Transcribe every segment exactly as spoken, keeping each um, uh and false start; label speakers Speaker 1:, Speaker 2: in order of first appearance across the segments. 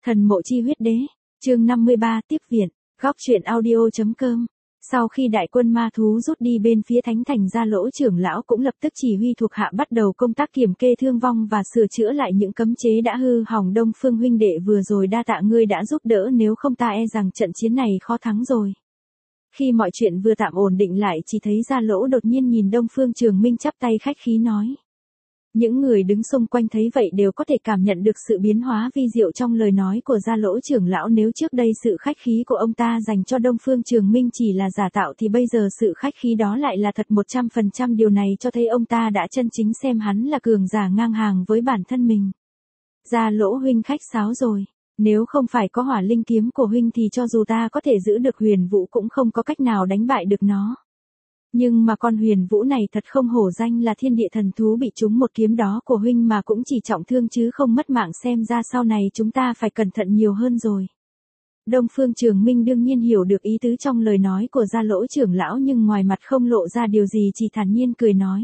Speaker 1: Thần mộ chi huyết đế, chương năm mươi ba tiếp viện, góc truyện audio.com. Sau khi đại quân ma thú rút đi bên phía thánh thành, Gia Lỗ trưởng lão cũng lập tức chỉ huy thuộc hạ bắt đầu công tác kiểm kê thương vong và sửa chữa lại những cấm chế đã hư hỏng. Đông Phương huynh đệ vừa rồi đa tạ ngươi đã giúp đỡ, nếu không ta e rằng trận chiến này khó thắng rồi. Khi mọi chuyện vừa tạm ổn định lại, chỉ thấy Gia Lỗ đột nhiên nhìn Đông Phương Trường Minh chắp tay khách khí nói. Những người đứng xung quanh thấy vậy đều có thể cảm nhận được sự biến hóa vi diệu trong lời nói của Gia Lỗ trưởng lão. Nếu trước đây sự khách khí của ông ta dành cho Đông Phương Trường Minh chỉ là giả tạo thì bây giờ sự khách khí đó lại là thật một trăm phần trăm. Điều này cho thấy ông ta đã chân chính xem hắn là cường giả ngang hàng với bản thân mình. Gia Lỗ huynh khách sáo rồi. Nếu không phải có hỏa linh kiếm của huynh thì cho dù ta có thể giữ được Huyền Vũ cũng không có cách nào đánh bại được nó. Nhưng mà con Huyền Vũ này thật không hổ danh là thiên địa thần thú, bị trúng một kiếm đó của huynh mà cũng chỉ trọng thương chứ không mất mạng, xem ra sau này chúng ta phải cẩn thận nhiều hơn rồi. Đông Phương Trường Minh đương nhiên hiểu được ý tứ trong lời nói của Gia Lỗ trưởng lão, nhưng ngoài mặt không lộ ra điều gì, chỉ thản nhiên cười nói.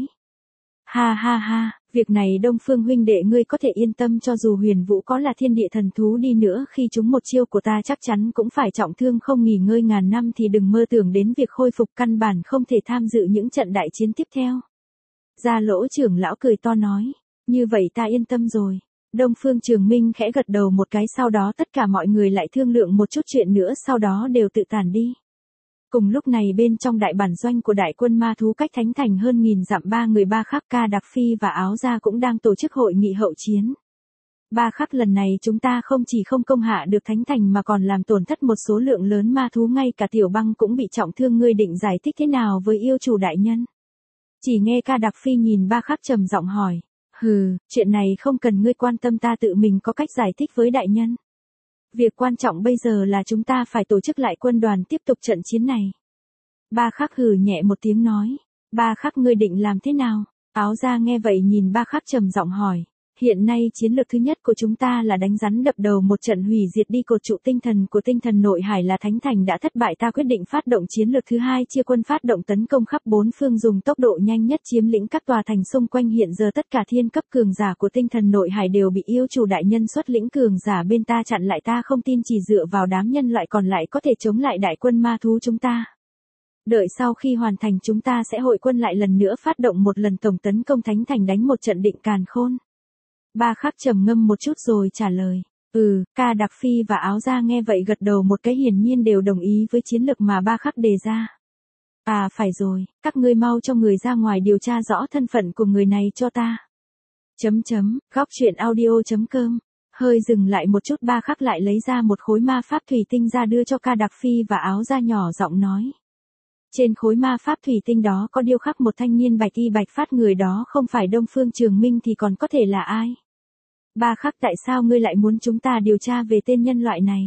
Speaker 1: Ha ha ha, việc này Đông Phương huynh đệ ngươi có thể yên tâm, cho dù Huyền Vũ có là thiên địa thần thú đi nữa, khi trúng một chiêu của ta chắc chắn cũng phải trọng thương không nghỉ ngơi ngàn năm, thì đừng mơ tưởng đến việc khôi phục, căn bản không thể tham dự những trận đại chiến tiếp theo. Gia Lỗ trưởng lão cười to nói, như vậy ta yên tâm rồi. Đông Phương Trường Minh khẽ gật đầu một cái, sau đó tất cả mọi người lại thương lượng một chút chuyện nữa, sau đó đều tự tản đi. Cùng lúc này bên trong đại bản doanh của đại quân ma thú cách thánh thành hơn nghìn dặm, ba người Ba Khắc, Ca Đặc Phi và Áo Gia cũng đang tổ chức hội nghị hậu chiến. Ba Khắc, lần này chúng ta không chỉ không công hạ được thánh thành mà còn làm tổn thất một số lượng lớn ma thú, ngay cả Tiểu Băng cũng bị trọng thương, ngươi định giải thích thế nào với yêu chủ đại nhân? Chỉ nghe Ca Đặc Phi nhìn Ba Khắc trầm giọng hỏi. Hừ, chuyện này không cần ngươi quan tâm, ta tự mình có cách giải thích với đại nhân. Việc quan trọng bây giờ là chúng ta phải tổ chức lại quân đoàn tiếp tục trận chiến này. Ba Khắc hừ nhẹ một tiếng nói. Ba Khắc, ngươi định làm thế nào? Áo Gia nghe vậy nhìn Ba Khắc trầm giọng hỏi. Hiện nay chiến lược thứ nhất của chúng ta là đánh rắn đập đầu, một trận hủy diệt đi cột trụ tinh thần của tinh thần nội hải là thánh thành đã thất bại, ta quyết định phát động chiến lược thứ hai, chia quân phát động tấn công khắp bốn phương, dùng tốc độ nhanh nhất chiếm lĩnh các tòa thành xung quanh. Hiện giờ tất cả thiên cấp cường giả của tinh thần nội hải đều bị yêu chủ đại nhân xuất lĩnh cường giả bên ta chặn lại, ta không tin chỉ dựa vào đám nhân loại còn lại có thể chống lại đại quân ma thú chúng ta. Đợi sau khi hoàn thành, chúng ta sẽ hội quân lại lần nữa phát động một lần tổng tấn công thánh thành, đánh một trận định càn khôn. Ba Khắc trầm ngâm một chút rồi trả lời. Ừ, Ca Đặc Phi và Áo Gia nghe vậy gật đầu một cái, hiển nhiên đều đồng ý với chiến lược mà Ba Khắc đề ra. À phải rồi, các ngươi mau cho người ra ngoài điều tra rõ thân phận của người này cho ta. Chấm chấm, góc truyện audio.com. Hơi dừng lại một chút, Ba Khắc lại lấy ra một khối ma pháp thủy tinh ra đưa cho Ca Đặc Phi và Áo Gia, nhỏ giọng nói. Trên khối ma pháp thủy tinh đó có điêu khắc một thanh niên bạch y bạch phát, người đó không phải Đông Phương Trường Minh thì còn có thể là ai? Ba Khắc, tại sao ngươi lại muốn chúng ta điều tra về tên nhân loại này?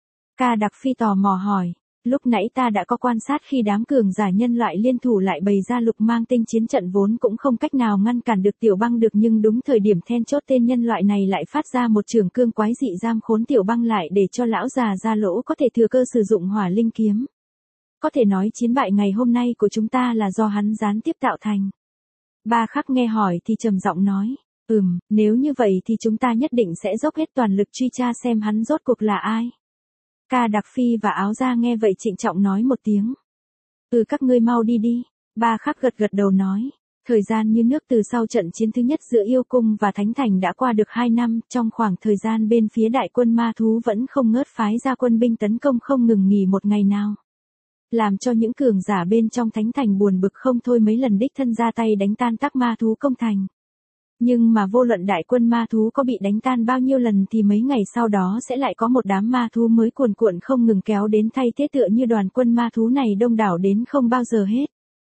Speaker 1: Ca Đặc Phi tò mò hỏi. Lúc nãy ta đã có quan sát, khi đám cường giả nhân loại liên thủ lại bày ra lục mang tinh chiến trận, vốn cũng không cách nào ngăn cản được Tiểu Băng được, nhưng đúng thời điểm then chốt tên nhân loại này lại phát ra một trường cương quái dị, giam khốn Tiểu Băng lại để cho lão già Gia Lỗ có thể thừa cơ sử dụng hỏa linh kiếm. Có thể nói chiến bại ngày hôm nay của chúng ta là do hắn gián tiếp tạo thành. Ba Khắc nghe hỏi thì trầm giọng nói. Ừm, nếu như vậy thì chúng ta nhất định sẽ dốc hết toàn lực truy tra xem hắn rốt cuộc là ai. Ca Đặc Phi và Áo Gia nghe vậy trịnh trọng nói một tiếng. Ừ, các ngươi mau đi đi. Ba Khắc gật gật đầu nói. Thời gian như nước, từ sau trận chiến thứ nhất giữa yêu cung và thánh thành đã qua được hai năm, trong khoảng thời gian bên phía đại quân ma thú vẫn không ngớt phái ra quân binh tấn công, không ngừng nghỉ một ngày nào. Làm cho những cường giả bên trong thánh thành buồn bực không thôi, mấy lần đích thân ra tay đánh tan các ma thú công thành. Nhưng mà vô luận đại quân ma thú có bị đánh tan bao nhiêu lần thì mấy ngày sau đó sẽ lại có một đám ma thú mới cuồn cuộn không ngừng kéo đến, thay thế tựa như đoàn quân ma thú này đông đảo đến không bao giờ hết.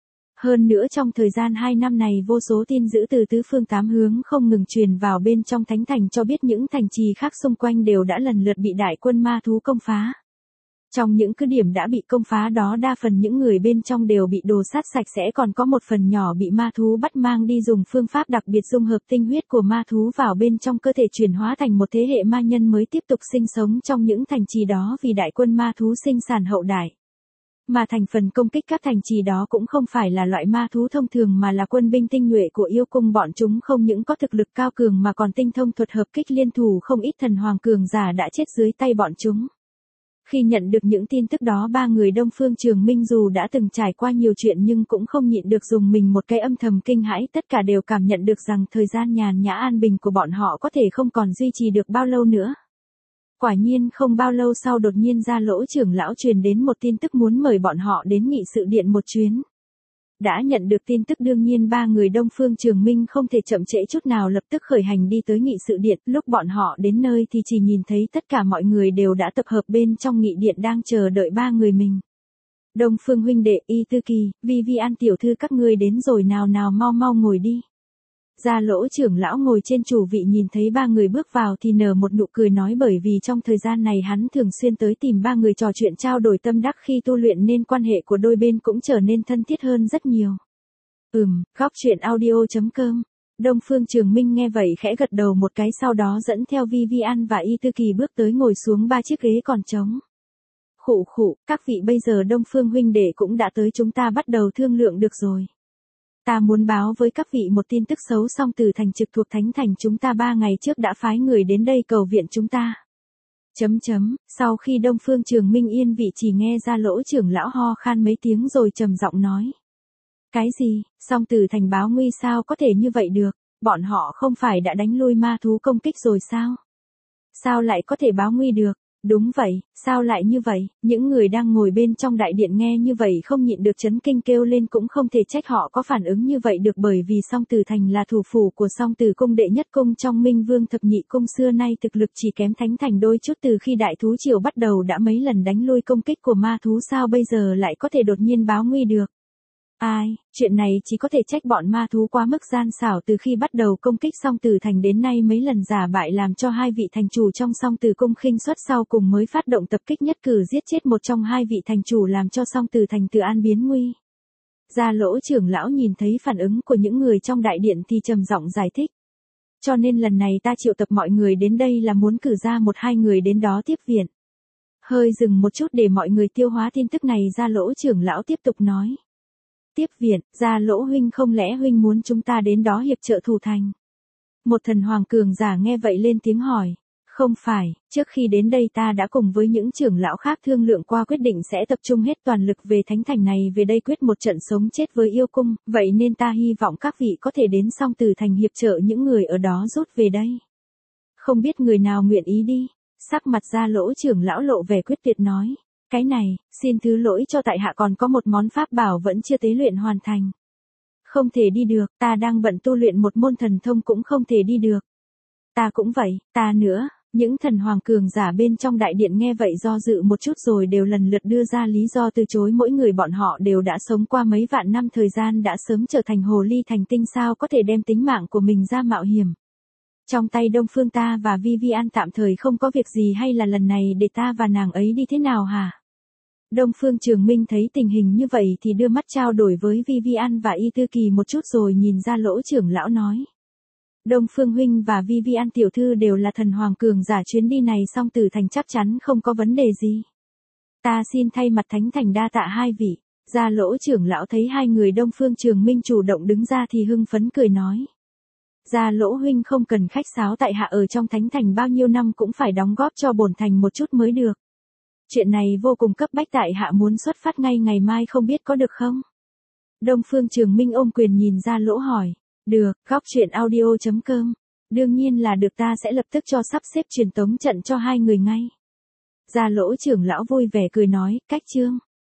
Speaker 1: Hơn nữa trong thời gian hai năm này, vô số tin dữ từ tứ phương tám hướng không ngừng truyền vào bên trong thánh thành, cho biết những thành trì khác xung quanh đều đã lần lượt bị đại quân ma thú công phá. Trong những cứ điểm đã bị công phá đó, đa phần những người bên trong đều bị đồ sát sạch sẽ, còn có một phần nhỏ bị ma thú bắt mang đi, dùng phương pháp đặc biệt dung hợp tinh huyết của ma thú vào bên trong cơ thể, chuyển hóa thành một thế hệ ma nhân mới tiếp tục sinh sống trong những thành trì đó, vì đại quân ma thú sinh sản hậu đại. Mà thành phần công kích các thành trì đó cũng không phải là loại ma thú thông thường mà là quân binh tinh nhuệ của yêu cung, bọn chúng không những có thực lực cao cường mà còn tinh thông thuật hợp kích liên thủ, không ít thần hoàng cường giả đã chết dưới tay bọn chúng. Khi nhận được những tin tức đó, ba người Đông Phương Trường Minh dù đã từng trải qua nhiều chuyện nhưng cũng không nhịn được dùng mình một cái âm thầm kinh hãi, tất cả đều cảm nhận được rằng thời gian nhàn nhã an bình của bọn họ có thể không còn duy trì được bao lâu nữa. Quả nhiên không bao lâu sau đột nhiên Gia Lỗ trưởng lão truyền đến một tin tức muốn mời bọn họ đến nghị sự điện một chuyến. Đã nhận được tin tức đương nhiên ba người Đông Phương Trường Minh không thể chậm trễ chút nào, lập tức khởi hành đi tới nghị sự điện. Lúc bọn họ đến nơi thì chỉ nhìn thấy tất cả mọi người đều đã tập hợp bên trong nghị điện đang chờ đợi ba người mình. Đông Phương huynh đệ, Y Tư Kỳ, Vivian tiểu thư, các ngươi đến rồi, nào nào mau mau ngồi đi. Gia Lỗ trưởng lão ngồi trên chủ vị nhìn thấy ba người bước vào thì nở một nụ cười nói, bởi vì trong thời gian này hắn thường xuyên tới tìm ba người trò chuyện trao đổi tâm đắc khi tu luyện nên quan hệ của đôi bên cũng trở nên thân thiết hơn rất nhiều. Ừm, góc truyện audio chấm com. Đông Phương Trường Minh nghe vậy khẽ gật đầu một cái, sau đó dẫn theo Vivian và Y Tư Kỳ bước tới ngồi xuống ba chiếc ghế còn trống. Khụ khụ, các vị, bây giờ Đông Phương huynh đệ cũng đã tới, chúng ta bắt đầu thương lượng được rồi. Ta muốn báo với các vị một tin tức xấu, Song Tử Thành trực thuộc Thánh Thành chúng ta ba ngày trước đã phái người đến đây cầu viện chúng ta. Chấm chấm, sau khi Đông Phương Trường Minh yên vị chỉ nghe Gia Lỗ trưởng lão ho khan mấy tiếng rồi trầm giọng nói. Cái gì, Song Tử Thành báo nguy? Sao có thể như vậy được, bọn họ không phải đã đánh lui ma thú công kích rồi sao? Sao lại có thể báo nguy được? Đúng vậy, sao lại như vậy? Những người đang ngồi bên trong đại điện nghe như vậy không nhịn được chấn kinh kêu lên, cũng không thể trách họ có phản ứng như vậy được, bởi vì Song Tử Thành là thủ phủ của Song Tử cung đệ nhất cung trong Minh Vương thập nhị cung, xưa nay thực lực chỉ kém Thánh Thành đôi chút. Từ khi đại thú triều bắt đầu đã mấy lần đánh lui công kích của ma thú, sao bây giờ lại có thể đột nhiên báo nguy được? Ai, chuyện này chỉ có thể trách bọn ma thú quá mức gian xảo, từ khi bắt đầu công kích Song Tử Thành đến nay mấy lần giả bại làm cho hai vị thành chủ trong Song Tử cung khinh suất, sau cùng mới phát động tập kích nhất cử giết chết một trong hai vị thành chủ, làm cho Song Tử Thành từ an biến nguy. Gia Lỗ trưởng lão nhìn thấy phản ứng của những người trong đại điện thì trầm giọng giải thích. Cho nên lần này ta triệu tập mọi người đến đây là muốn cử ra một hai người đến đó tiếp viện. Hơi dừng một chút để mọi người tiêu hóa tin tức này, Gia Lỗ trưởng lão tiếp tục nói. Tiếp viện, Gia Lỗ huynh, không lẽ huynh muốn chúng ta đến đó hiệp trợ thủ thành? Một thần hoàng cường giả nghe vậy lên tiếng hỏi. Không phải, trước khi đến đây ta đã cùng với những trưởng lão khác thương lượng qua, quyết định sẽ tập trung hết toàn lực về Thánh Thành này, về đây quyết một trận sống chết với yêu cung, vậy nên ta hy vọng các vị có thể đến Song Tử Thành hiệp trợ những người ở đó rút về đây. Không biết người nào nguyện ý đi? Sắc mặt Gia Lỗ trưởng lão lộ vẻ quyết tuyệt nói. Cái này, xin thứ lỗi cho tại hạ còn có một món pháp bảo vẫn chưa tế luyện hoàn thành. Không thể đi được, ta đang bận tu luyện một môn thần thông cũng không thể đi được. Ta cũng vậy, ta nữa. Những thần hoàng cường giả bên trong đại điện nghe vậy do dự một chút rồi đều lần lượt đưa ra lý do từ chối, mỗi người bọn họ đều đã sống qua mấy vạn năm thời gian, đã sớm trở thành hồ ly thành tinh, sao có thể đem tính mạng của mình ra mạo hiểm. Trong tay Đông Phương ta và Vivian tạm thời không có việc gì, hay là lần này để ta và nàng ấy đi thế nào hả? Đông Phương Trường Minh thấy tình hình như vậy thì đưa mắt trao đổi với Vivian và Y Tư Kỳ một chút rồi nhìn Gia Lỗ trưởng lão nói. Đông Phương huynh và Vivian tiểu thư đều là thần hoàng cường giả, chuyến đi này Song Tử Thành chắc chắn không có vấn đề gì. Ta xin thay mặt Thánh Thành đa tạ hai vị. Gia Lỗ trưởng lão thấy hai người Đông Phương Trường Minh chủ động đứng ra thì hưng phấn cười nói. Gia Lỗ huynh không cần khách sáo, tại hạ ở trong Thánh Thành bao nhiêu năm cũng phải đóng góp cho bổn thành một chút mới được. Chuyện này vô cùng cấp bách, tại hạ muốn xuất phát ngay ngày mai, không biết có được không? Đông Phương Trường Minh ôm quyền nhìn Gia Lỗ hỏi. Được, góc truyện audio chấm com. Đương nhiên là được, ta sẽ lập tức cho sắp xếp truyền tống trận cho hai người ngay. Gia Lỗ trưởng lão vui vẻ cười nói, cách chương.